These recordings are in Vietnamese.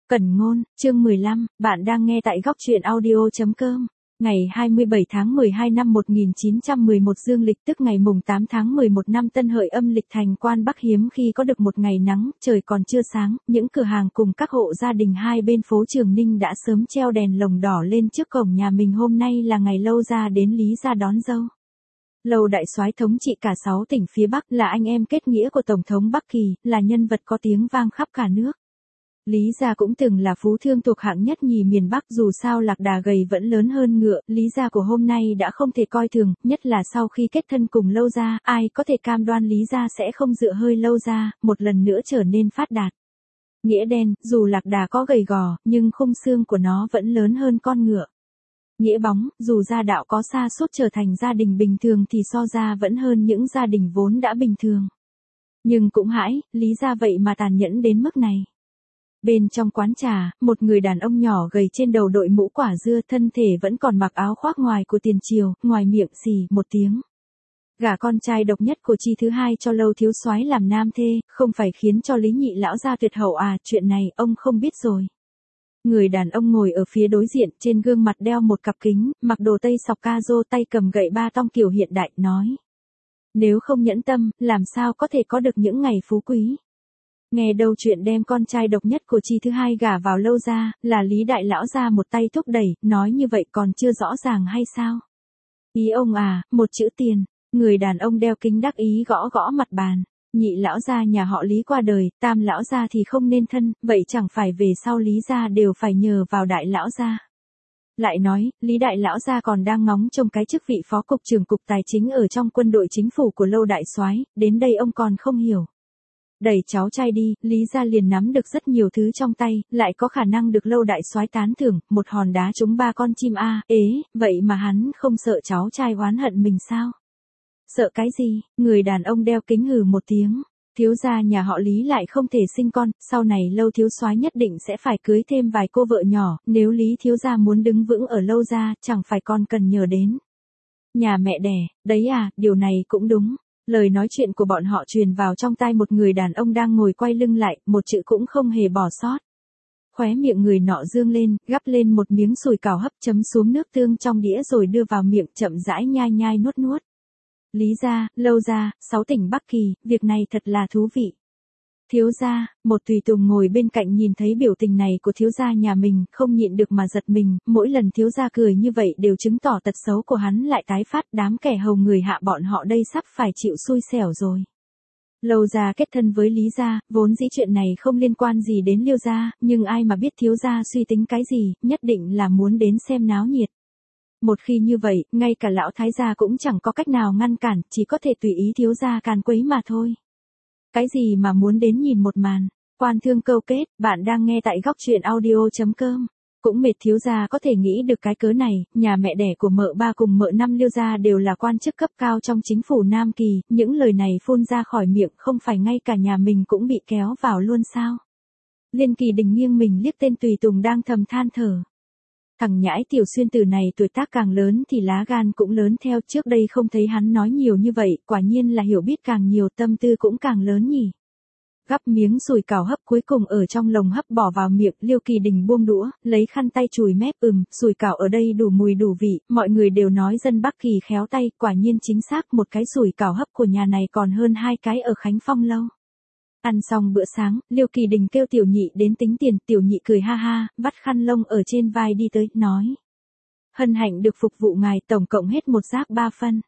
Cẩn ngôn, chương 15, bạn đang nghe tại góc truyện audio.com. Ngày 27 tháng 12 năm 1911 dương lịch tức ngày mùng 8 tháng 11 năm Tân Hợi âm lịch, thành Quan Bắc hiếm khi có được một ngày nắng, trời còn chưa sáng, những cửa hàng cùng các hộ gia đình hai bên phố Trường Ninh đã sớm treo đèn lồng đỏ lên trước cổng nhà mình. Hôm nay là ngày Lâu Gia đến Lý Gia đón dâu. Lâu đại soái thống trị cả 6 tỉnh phía Bắc, là anh em kết nghĩa của Tổng thống Bắc Kỳ, là nhân vật có tiếng vang khắp cả nước. Lý Gia cũng từng là phú thương thuộc hạng nhất nhì miền Bắc, dù sao lạc đà gầy vẫn lớn hơn ngựa, Lý Gia của hôm nay đã không thể coi thường, nhất là sau khi kết thân cùng Lâu Gia, ai có thể cam đoan Lý Gia sẽ không dựa hơi Lâu Gia, một lần nữa trở nên phát đạt. Nghĩa đen, dù lạc đà có gầy gò, nhưng khung xương của nó vẫn lớn hơn con ngựa. Nghĩa bóng, dù gia đạo có sa sút trở thành gia đình bình thường thì so ra vẫn hơn những gia đình vốn đã bình thường. Nhưng cũng hãi, Lý Gia vậy mà tàn nhẫn đến mức này. Bên trong quán trà, một người đàn ông nhỏ gầy trên đầu đội mũ quả dưa, thân thể vẫn còn mặc áo khoác ngoài của tiền triều, ngoài miệng xì một tiếng. Gả con trai độc nhất của Chi thứ hai cho Lâu thiếu soái làm nam thê, không phải khiến cho Lý nhị lão gia tuyệt hậu à? Chuyện này ông không biết rồi. Người đàn ông ngồi ở phía đối diện, trên gương mặt đeo một cặp kính, mặc đồ tây sọc ca rô, tay cầm gậy ba tong kiểu hiện đại, nói: nếu không nhẫn tâm, làm sao có thể có được những ngày phú quý. Nghe đâu chuyện đem con trai độc nhất của Chi thứ hai gả vào Lâu Gia, là Lý đại lão gia một tay thúc đẩy, nói như vậy còn chưa rõ ràng hay sao? Ý ông à, một chữ tiền. Người đàn ông đeo kính đắc ý gõ gõ mặt bàn. Nhị lão gia nhà họ Lý qua đời, tam lão gia thì không nên thân, vậy chẳng phải về sau Lý gia đều phải nhờ vào đại lão gia. Lại nói, Lý đại lão gia còn đang ngóng trông cái chức vị phó cục trưởng cục tài chính ở trong quân đội chính phủ của Lâu đại soái, đến đây ông còn không hiểu. Đẩy cháu trai đi, Lý gia liền nắm được rất nhiều thứ trong tay, lại có khả năng được Lâu đại soái tán thưởng, một hòn đá trúng ba con chim a. Vậy mà hắn không sợ cháu trai oán hận mình sao? Sợ cái gì? Người đàn ông đeo kính hừ một tiếng. Thiếu gia nhà họ Lý lại không thể sinh con, sau này Lâu thiếu soái nhất định sẽ phải cưới thêm vài cô vợ nhỏ, nếu Lý thiếu gia muốn đứng vững ở Lâu gia, chẳng phải con cần nhờ đến nhà mẹ đẻ, đấy à? Điều này cũng đúng. Lời nói chuyện của bọn họ truyền vào trong tai một người đàn ông đang ngồi quay lưng lại, một chữ cũng không hề bỏ sót. Khóe miệng người nọ dương lên, gắp lên một miếng sùi cảo hấp, chấm xuống nước tương trong đĩa rồi đưa vào miệng, chậm rãi nhai nhai nuốt nuốt. Lý gia, Lâu gia, 6 tỉnh Bắc Kỳ, việc này thật là thú vị. Thiếu gia, một tùy tùng ngồi bên cạnh nhìn thấy biểu tình này của thiếu gia nhà mình, không nhịn được mà giật mình, mỗi lần thiếu gia cười như vậy đều chứng tỏ tật xấu của hắn lại tái phát, đám kẻ hầu người hạ bọn họ đây sắp phải chịu xui xẻo rồi. Lâu gia kết thân với Lý gia, vốn dĩ chuyện này không liên quan gì đến Liêu gia, nhưng ai mà biết thiếu gia suy tính cái gì, nhất định là muốn đến xem náo nhiệt. Một khi như vậy, ngay cả lão thái gia cũng chẳng có cách nào ngăn cản, chỉ có thể tùy ý thiếu gia càn quấy mà thôi. Cái gì mà muốn đến nhìn một màn, quan thương câu kết, bạn đang nghe tại góc truyện audio.com. Cũng mệt thiếu gia có thể nghĩ được cái cớ này, nhà mẹ đẻ của mợ ba cùng mợ năm Liêu gia đều là quan chức cấp cao trong chính phủ Nam Kỳ, những lời này phun ra khỏi miệng không phải ngay cả nhà mình cũng bị kéo vào luôn sao? Liên Kỳ Đình nghiêng mình liếc tên tùy tùng đang thầm than thở. Thằng nhãi Tiểu Xuyên tử này tuổi tác càng lớn thì lá gan cũng lớn theo, trước đây không thấy hắn nói nhiều như vậy, quả nhiên là hiểu biết càng nhiều tâm tư cũng càng lớn nhỉ. Gắp miếng sùi cảo hấp cuối cùng ở trong lồng hấp bỏ vào miệng, Liêu Kỳ Đình buông đũa, lấy khăn tay chùi mép, sùi cảo ở đây đủ mùi đủ vị, mọi người đều nói dân Bắc Kỳ khéo tay, quả nhiên chính xác, một cái sùi cảo hấp của nhà này còn hơn 2 cái ở Khánh Phong Lâu. Ăn xong bữa sáng, Liêu Kỳ Đình kêu Tiểu Nhị đến tính tiền, Tiểu Nhị cười ha ha, vắt khăn lông ở trên vai đi tới, nói: hân hạnh được phục vụ ngài, tổng cộng hết 1 giác 3 phân.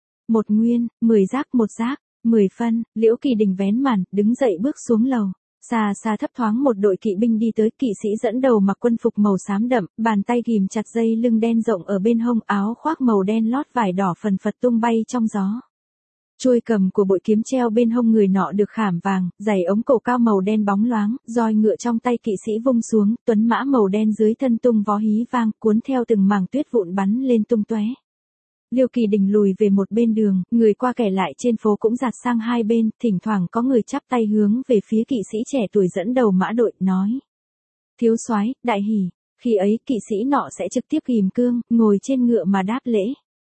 1 nguyên, 10 giác 1 giác, 10 phân. Liễu Kỳ Đình vén màn, đứng dậy bước xuống lầu. Xa xa thấp thoáng một đội kỵ binh đi tới, kỵ sĩ dẫn đầu mặc quân phục màu xám đậm, bàn tay ghìm chặt dây lưng đen rộng ở bên hông, áo khoác màu đen lót vải đỏ phần phật tung bay trong gió. Chuôi cầm của bội kiếm treo bên hông người nọ được khảm vàng, giày ống cổ cao màu đen bóng loáng, roi ngựa trong tay kỵ sĩ vung xuống, tuấn mã màu đen dưới thân tung vó hí vang, cuốn theo từng mảng tuyết vụn bắn lên tung tóe. Liêu Kỳ Đình lùi về một bên đường, người qua kẻ lại trên phố cũng dạt sang hai bên, thỉnh thoảng có người chắp tay hướng về phía kỵ sĩ trẻ tuổi dẫn đầu mã đội, nói: thiếu soái, đại hỉ. Khi ấy kỵ sĩ nọ sẽ trực tiếp ghìm cương, ngồi trên ngựa mà đáp lễ.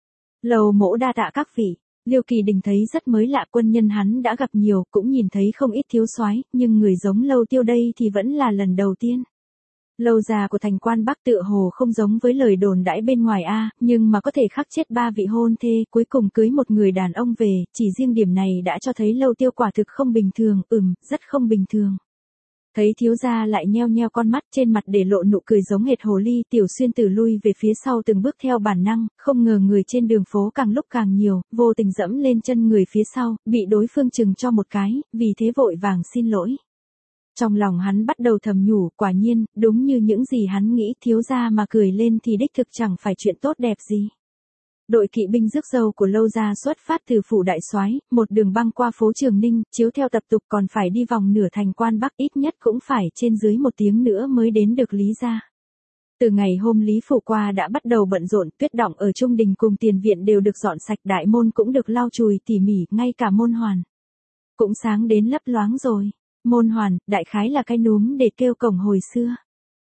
Lầu mỗ đa tạ các vị. Liêu Kỳ Đình thấy rất mới lạ, quân nhân hắn đã gặp nhiều, cũng nhìn thấy không ít thiếu soái, nhưng người giống Lâu Tiêu đây thì vẫn là lần đầu tiên. Lâu già của thành quan Bắc tựa hồ không giống với lời đồn đãi bên ngoài nhưng mà có thể khắc chết 3 vị hôn thê, cuối cùng cưới một người đàn ông về, chỉ riêng điểm này đã cho thấy Lâu Tiêu quả thực không bình thường, rất không bình thường. Thấy thiếu gia lại nheo nheo con mắt, trên mặt để lộ nụ cười giống hệt hồ ly, Tiểu Xuyên Tử lui về phía sau từng bước theo bản năng, không ngờ người trên đường phố càng lúc càng nhiều, vô tình dẫm lên chân người phía sau, bị đối phương chừng cho một cái, vì thế vội vàng xin lỗi. Trong lòng hắn bắt đầu thầm nhủ, quả nhiên, đúng như những gì hắn nghĩ, thiếu gia mà cười lên thì đích thực chẳng phải chuyện tốt đẹp gì. Đội kỵ binh rước dâu của Lâu gia xuất phát từ phủ đại soái, một đường băng qua phố Trường Ninh, chiếu theo tập tục còn phải đi vòng nửa thành quan Bắc, ít nhất cũng phải trên dưới 1 tiếng nữa mới đến được Lý gia. Từ ngày hôm Lý Phủ qua đã bắt đầu bận rộn, tuyết đọng ở trung đình cùng tiền viện đều được dọn sạch, đại môn cũng được lau chùi tỉ mỉ, ngay cả môn hoàn cũng sáng đến lấp loáng rồi. Môn hoàn, đại khái là cái núm để kêu cổng hồi xưa.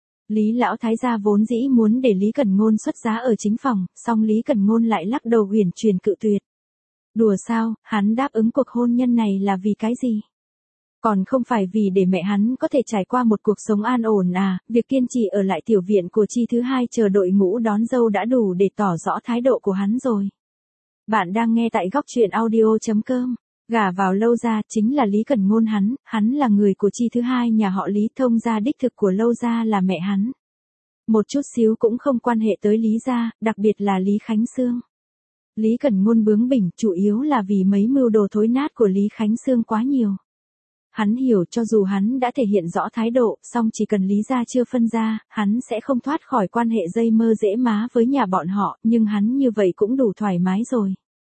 Lý lão thái gia vốn dĩ muốn để Lý Cẩn Ngôn xuất giá ở chính phòng, song Lý Cẩn Ngôn lại lắc đầu uyển chuyển cự tuyệt. Đùa sao, hắn đáp ứng cuộc hôn nhân này là vì cái gì? Còn không phải vì để mẹ hắn có thể trải qua một cuộc sống an ổn việc kiên trì ở lại tiểu viện của Chi thứ hai chờ đội ngũ đón dâu đã đủ để tỏ rõ thái độ của hắn rồi. Bạn đang nghe tại góc truyện audio.com. Gả vào Lâu gia chính là Lý Cẩn Ngôn hắn là người của Chi thứ hai nhà họ Lý, thông gia đích thực của Lâu gia là mẹ hắn. Một chút xíu cũng không quan hệ tới Lý gia, đặc biệt là Lý Khánh Sương. Lý Cẩn Ngôn bướng bỉnh chủ yếu là vì mấy mưu đồ thối nát của Lý Khánh Sương quá nhiều. Hắn hiểu cho dù hắn đã thể hiện rõ thái độ, song chỉ cần Lý gia chưa phân ra, hắn sẽ không thoát khỏi quan hệ dây mơ dễ má với nhà bọn họ, nhưng hắn như vậy cũng đủ thoải mái rồi.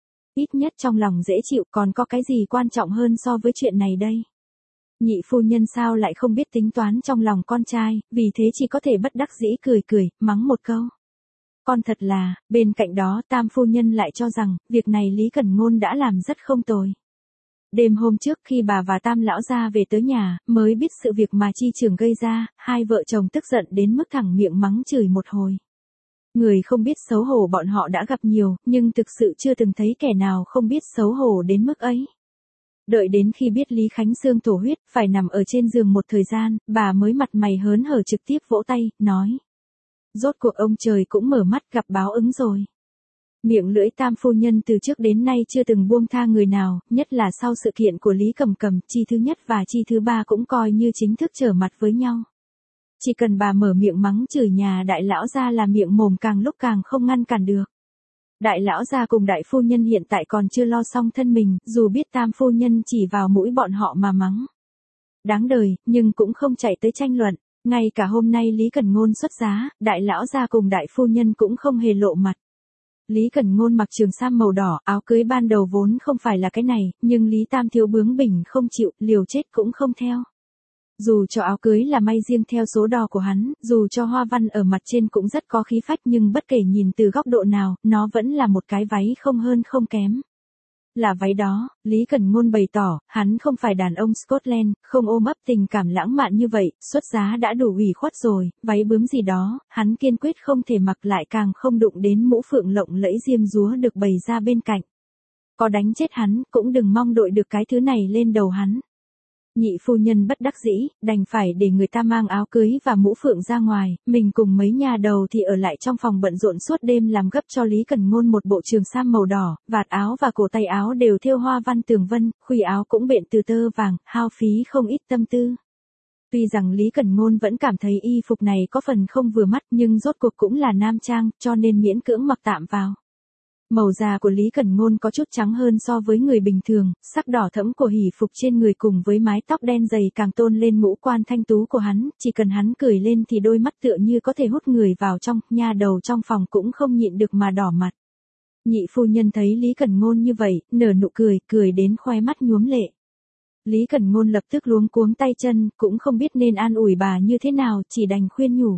Ít nhất trong lòng dễ chịu, còn có cái gì quan trọng hơn so với chuyện này đây? Nhị phu nhân sao lại không biết tính toán trong lòng con trai, vì thế chỉ có thể bất đắc dĩ cười, mắng một câu. Con thật là, bên cạnh đó tam phu nhân lại cho rằng, việc này Lý Cẩn Ngôn đã làm rất không tồi. Đêm hôm trước khi bà và tam lão gia về tới nhà, mới biết sự việc mà Chi Trường gây ra, hai vợ chồng tức giận đến mức thẳng miệng mắng chửi một hồi. Người không biết xấu hổ bọn họ đã gặp nhiều, nhưng thực sự chưa từng thấy kẻ nào không biết xấu hổ đến mức ấy. Đợi đến khi biết Lý Khánh Sương thổ huyết, phải nằm ở trên giường một thời gian, bà mới mặt mày hớn hở trực tiếp vỗ tay, nói. Rốt cuộc ông trời cũng mở mắt gặp báo ứng rồi. Miệng lưỡi tam phu nhân từ trước đến nay chưa từng buông tha người nào, nhất là sau sự kiện của Lý Cầm Cầm, Chi thứ nhất và Chi thứ ba cũng coi như chính thức trở mặt với nhau. Chỉ cần bà mở miệng mắng chửi nhà đại lão gia là miệng mồm càng lúc càng không ngăn cản được. Đại lão gia cùng đại phu nhân hiện tại còn chưa lo xong thân mình, dù biết tam phu nhân chỉ vào mũi bọn họ mà mắng. Đáng đời, nhưng cũng không chạy tới tranh luận. Ngay cả hôm nay Lý Cẩn Ngôn xuất giá, đại lão gia cùng đại phu nhân cũng không hề lộ mặt. Lý Cẩn Ngôn mặc trường sam màu đỏ, áo cưới ban đầu vốn không phải là cái này, nhưng Lý Tam thiếu bướng bỉnh không chịu, liều chết cũng không theo. Dù cho áo cưới là may riêng theo số đo của hắn, dù cho hoa văn ở mặt trên cũng rất có khí phách, nhưng bất kể nhìn từ góc độ nào, nó vẫn là một cái váy không hơn không kém. Là váy đó, Lý Cẩn Ngôn bày tỏ, hắn không phải đàn ông Scotland, không ôm ấp tình cảm lãng mạn như vậy, xuất giá đã đủ ủy khuất rồi, váy bướm gì đó, hắn kiên quyết không thể mặc, lại càng không đụng đến mũ phượng lộng lẫy diêm dúa được bày ra bên cạnh. Có đánh chết hắn, cũng đừng mong đội được cái thứ này lên đầu hắn. Nhị phu nhân bất đắc dĩ, đành phải để người ta mang áo cưới và mũ phượng ra ngoài, mình cùng mấy nhà đầu thì ở lại trong phòng bận rộn suốt đêm làm gấp cho Lý Cẩn Ngôn một bộ trường sam màu đỏ, vạt áo và cổ tay áo đều thêu hoa văn tường vân, khuy áo cũng bện từ tơ vàng, hao phí không ít tâm tư. Tuy rằng Lý Cẩn Ngôn vẫn cảm thấy y phục này có phần không vừa mắt, nhưng rốt cuộc cũng là nam trang, cho nên miễn cưỡng mặc tạm vào. Màu da của Lý Cẩn Ngôn có chút trắng hơn so với người bình thường, sắc đỏ thẫm của hỉ phục trên người cùng với mái tóc đen dày càng tôn lên ngũ quan thanh tú của hắn, chỉ cần hắn cười lên thì đôi mắt tựa như có thể hút người vào trong, nha đầu trong phòng cũng không nhịn được mà đỏ mặt. Nhị phu nhân thấy Lý Cẩn Ngôn như vậy, nở nụ cười đến khoe mắt nhuốm lệ. Lý Cẩn Ngôn lập tức luống cuống tay chân, cũng không biết nên an ủi bà như thế nào, chỉ đành khuyên nhủ.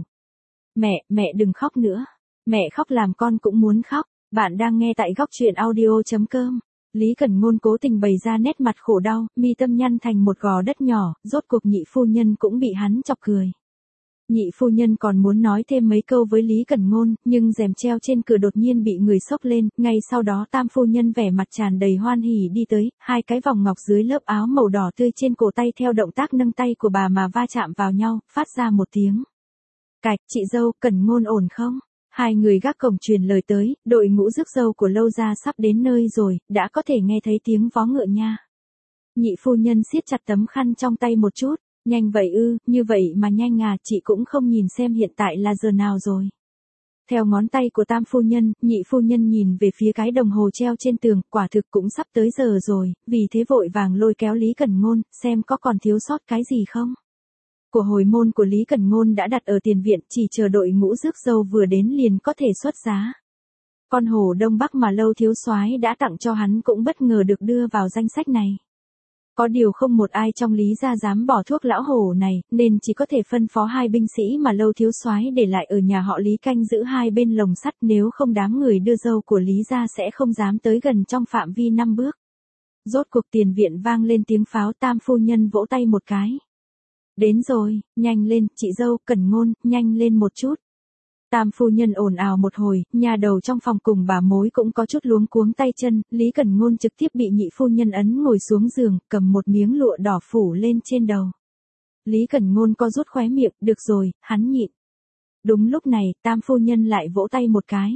Mẹ đừng khóc nữa. Mẹ khóc làm con cũng muốn khóc. Bạn đang nghe tại góc truyện audio.com. Lý Cẩn Ngôn cố tình bày ra nét mặt khổ đau, mi tâm nhăn thành một gò đất nhỏ, rốt cuộc nhị phu nhân cũng bị hắn chọc cười. Nhị phu nhân còn muốn nói thêm mấy câu với Lý Cẩn Ngôn, nhưng rèm treo trên cửa đột nhiên bị người xốc lên, ngay sau đó tam phu nhân vẻ mặt tràn đầy hoan hỉ đi tới, hai cái vòng ngọc dưới lớp áo màu đỏ tươi trên cổ tay theo động tác nâng tay của bà mà va chạm vào nhau, phát ra một tiếng Cạch, chị dâu, Cẩn Ngôn ổn không? Hai người gác cổng truyền lời tới, đội ngũ rước dâu của Lâu gia sắp đến nơi rồi, đã có thể nghe thấy tiếng vó ngựa nha. Nhị phu nhân siết chặt tấm khăn trong tay một chút, nhanh vậy ư, như vậy mà nhanh à, chị cũng không nhìn xem hiện tại là giờ nào rồi. Theo ngón tay của tam phu nhân, nhị phu nhân nhìn về phía cái đồng hồ treo trên tường, quả thực cũng sắp tới giờ rồi, vì thế vội vàng lôi kéo Lý Cẩn Ngôn, xem có còn thiếu sót cái gì không. Của hồi môn của Lý Cẩn Ngôn đã đặt ở tiền viện, chỉ chờ đội ngũ rước dâu vừa đến liền có thể xuất giá. Con hổ Đông Bắc mà Lâu thiếu soái đã tặng cho hắn cũng bất ngờ được đưa vào danh sách này. Có điều không một ai trong Lý gia dám bỏ thuốc lão hổ này, nên chỉ có thể phân phó hai binh sĩ mà Lâu thiếu soái để lại ở nhà họ Lý canh giữ hai bên lồng sắt, nếu không đám người đưa dâu của Lý gia sẽ không dám tới gần trong phạm vi 5 bước. Rốt cuộc tiền viện vang lên tiếng pháo, tam phu nhân vỗ tay một cái. Đến rồi, nhanh lên, chị dâu, Cẩn Ngôn, nhanh lên một chút. Tam phu nhân ồn ào một hồi, nhà đầu trong phòng cùng bà mối cũng có chút luống cuống tay chân, Lý Cẩn Ngôn trực tiếp bị nhị phu nhân ấn ngồi xuống giường, cầm một miếng lụa đỏ phủ lên trên đầu. Lý Cẩn Ngôn co rút khóe miệng, được rồi, hắn nhịn. Đúng lúc này, tam phu nhân lại vỗ tay một cái.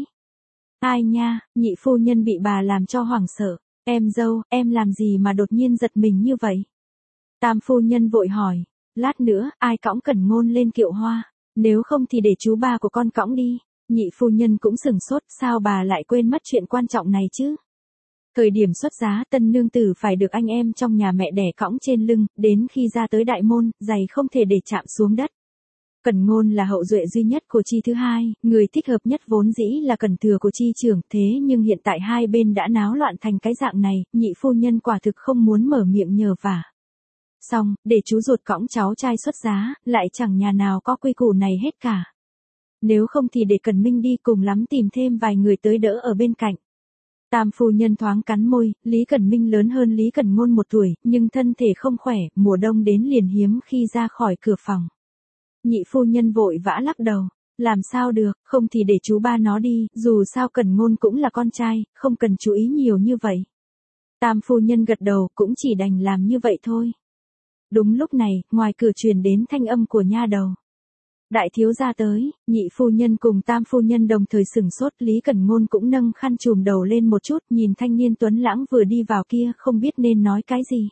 Ai nha, nhị phu nhân bị bà làm cho hoảng sợ, em dâu, em làm gì mà đột nhiên giật mình như vậy? Tam phu nhân vội hỏi, lát nữa, ai cõng Cẩn Ngôn lên kiệu hoa? Nếu không thì để chú ba của con cõng đi. Nhị phu nhân cũng sửng sốt, sao bà lại quên mất chuyện quan trọng này chứ? Thời điểm xuất giá, tân nương tử phải được anh em trong nhà mẹ đẻ cõng trên lưng, đến khi ra tới đại môn, giày không thể để chạm xuống đất. Cẩn Ngôn là hậu duệ duy nhất của Chi thứ hai, người thích hợp nhất vốn dĩ là Cẩn Thừa của Chi trưởng, thế nhưng hiện tại hai bên đã náo loạn thành cái dạng này, nhị phu nhân quả thực không muốn mở miệng nhờ vả. Xong, để chú ruột cõng cháu trai xuất giá, lại chẳng nhà nào có quy củ này hết cả. Nếu không thì để Cẩn Minh đi, cùng lắm tìm thêm vài người tới đỡ ở bên cạnh. Tam phu nhân thoáng cắn môi, Lý Cẩn Minh lớn hơn Lý Cẩn Ngôn 1 tuổi, nhưng thân thể không khỏe, mùa đông đến liền hiếm khi ra khỏi cửa phòng. Nhị phu nhân vội vã lắc đầu, làm sao được, không thì để chú ba nó đi, dù sao Cẩn Ngôn cũng là con trai, không cần chú ý nhiều như vậy. Tam phu nhân gật đầu, cũng chỉ đành làm như vậy thôi. Đúng lúc này, ngoài cửa truyền đến thanh âm của nha đầu. Đại thiếu gia tới, nhị phu nhân cùng tam phu nhân đồng thời sửng sốt, Lý Cẩn Ngôn cũng nâng khăn trùm đầu lên một chút, nhìn thanh niên tuấn lãng vừa đi vào kia, không biết nên nói cái gì.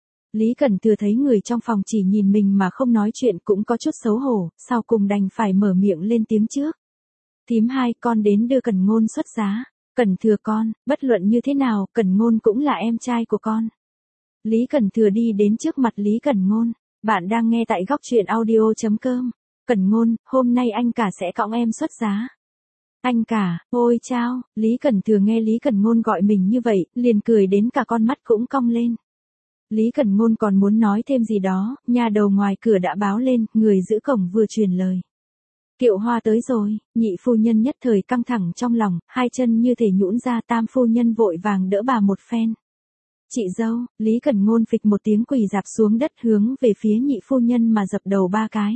Lý Cẩn Thừa thấy người trong phòng chỉ nhìn mình mà không nói chuyện cũng có chút xấu hổ, sau cùng đành phải mở miệng lên tiếng trước. Thím hai, con đến đưa Cẩn Ngôn xuất giá. Cẩn Thừa con, bất luận như thế nào, Cẩn Ngôn cũng là em trai của con. Lý Cẩn Thừa đi đến trước mặt Lý Cẩn Ngôn. Bạn đang nghe tại góc truyện audio.com. Cẩn Ngôn, hôm nay anh cả sẽ cõng em xuất giá. Anh cả, ôi chao, Lý Cẩn Thừa nghe Lý Cẩn Ngôn gọi mình như vậy, liền cười đến cả con mắt cũng cong lên. Lý Cẩn Ngôn còn muốn nói thêm gì đó, nhà đầu ngoài cửa đã báo lên, người giữ cổng vừa truyền lời. Kiệu hoa tới rồi, nhị phu nhân nhất thời căng thẳng trong lòng, hai chân như thể nhũn ra, tam phu nhân vội vàng đỡ bà một phen. Chị dâu, Lý Cẩn Ngôn phịch một tiếng quỳ rạp xuống đất hướng về phía nhị phu nhân mà dập đầu 3 cái.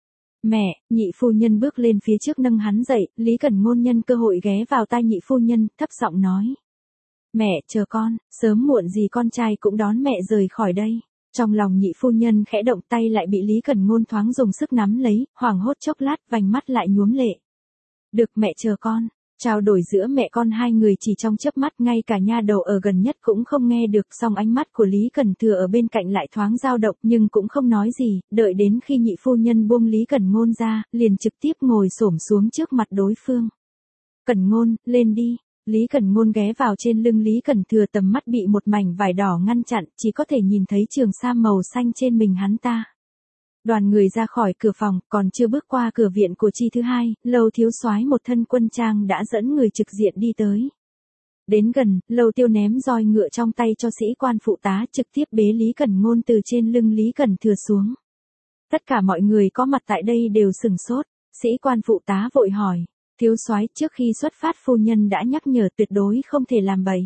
Mẹ, nhị phu nhân bước lên phía trước nâng hắn dậy, Lý Cẩn Ngôn nhân cơ hội ghé vào tai nhị phu nhân, thấp giọng nói. Mẹ, chờ con, sớm muộn gì con trai cũng đón mẹ rời khỏi đây. Trong lòng nhị phu nhân khẽ động, tay lại bị Lý Cẩn Ngôn thoáng dùng sức nắm lấy, hoảng hốt chốc lát, vành mắt lại nhuốm lệ. Được, mẹ chờ con. Trao đổi giữa mẹ con hai người chỉ trong chớp mắt, ngay cả nha đầu ở gần nhất cũng không nghe được, song ánh mắt của Lý Cẩn Thừa ở bên cạnh lại thoáng dao động nhưng cũng không nói gì, đợi đến khi nhị phu nhân buông Lý Cẩn Ngôn ra, liền trực tiếp ngồi xổm xuống trước mặt đối phương. Cẩn Ngôn, lên đi. Lý Cẩn Ngôn ghé vào trên lưng Lý Cẩn Thừa, tầm mắt bị một mảnh vải đỏ ngăn chặn, chỉ có thể nhìn thấy trường sam màu xanh trên mình hắn ta. Đoàn người ra khỏi cửa phòng, còn chưa bước qua cửa viện của Chi thứ hai, Lâu thiếu soái một thân quân trang đã dẫn người trực diện đi tới. Đến gần, Lâu Tiêu ném roi ngựa trong tay cho sĩ quan phụ tá, trực tiếp bế Lý Cẩn Ngôn từ trên lưng Lý Cẩn Thừa xuống. Tất cả mọi người có mặt tại đây đều sửng sốt, sĩ quan phụ tá vội hỏi, thiếu soái, trước khi xuất phát phu nhân đã nhắc nhở tuyệt đối không thể làm bậy.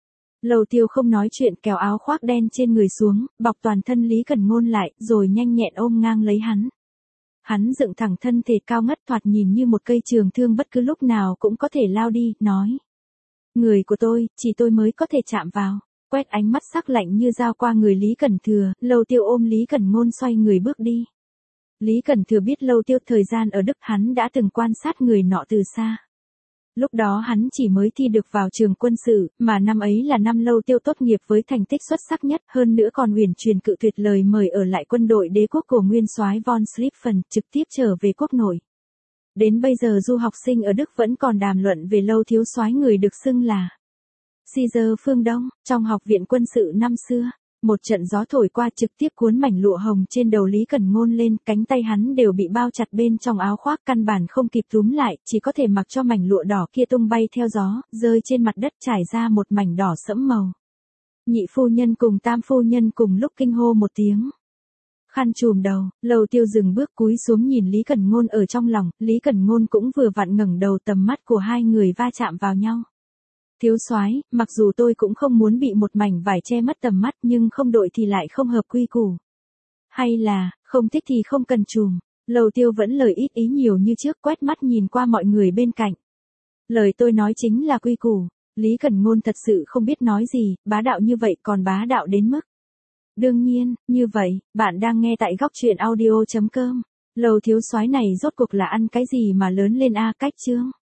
Lâu Tiêu không nói chuyện, kéo áo khoác đen trên người xuống, bọc toàn thân Lý Cẩn Ngôn lại, rồi nhanh nhẹn ôm ngang lấy hắn. Hắn dựng thẳng thân thể cao ngất, thoạt nhìn như một cây trường thương bất cứ lúc nào cũng có thể lao đi, nói. Người của tôi, chỉ tôi mới có thể chạm vào. Quét ánh mắt sắc lạnh như dao qua người Lý Cẩn Thừa, Lâu Tiêu ôm Lý Cẩn Ngôn xoay người bước đi. Lý Cẩn Thừa biết Lâu Tiêu thời gian ở Đức hắn đã từng quan sát người nọ từ xa. Lúc đó hắn chỉ mới thi được vào trường quân sự, mà năm ấy là năm Lâu Tiêu tốt nghiệp với thành tích xuất sắc nhất, hơn nữa còn uyển chuyển cự tuyệt lời mời ở lại quân đội đế quốc của nguyên soái von Schlieffen, trực tiếp trở về quốc nội. Đến bây giờ du học sinh ở Đức vẫn còn đàm luận về Lâu thiếu soái người được xưng là Caesar phương Đông, trong học viện quân sự năm xưa. Một trận gió thổi qua trực tiếp cuốn mảnh lụa hồng trên đầu Lý Cẩn Ngôn lên, cánh tay hắn đều bị bao chặt bên trong áo khoác, căn bản không kịp túm lại, chỉ có thể mặc cho mảnh lụa đỏ kia tung bay theo gió, rơi trên mặt đất trải ra một mảnh đỏ sẫm màu. Nhị phu nhân cùng tam phu nhân cùng lúc kinh hô một tiếng. Khăn trùm đầu, Lâu Tiêu dừng bước cúi xuống nhìn Lý Cẩn Ngôn ở trong lòng, Lý Cẩn Ngôn cũng vừa vặn ngẩng đầu, tầm mắt của hai người va chạm vào nhau. Thiếu soái, mặc dù tôi cũng không muốn bị một mảnh vải che mất tầm mắt, nhưng không đội thì lại không hợp quy củ. Hay là, không thích thì không cần trùm. Lâu Tiêu vẫn lời ít ý nhiều như trước, quét mắt nhìn qua mọi người bên cạnh. Lời tôi nói chính là quy củ. Lý Cẩn Ngôn thật sự không biết nói gì, bá đạo như vậy còn bá đạo đến mức. Đương nhiên, như vậy, bạn đang nghe tại góc truyện audio.com. Lâu thiếu soái này rốt cuộc là ăn cái gì mà lớn lên a cách chương.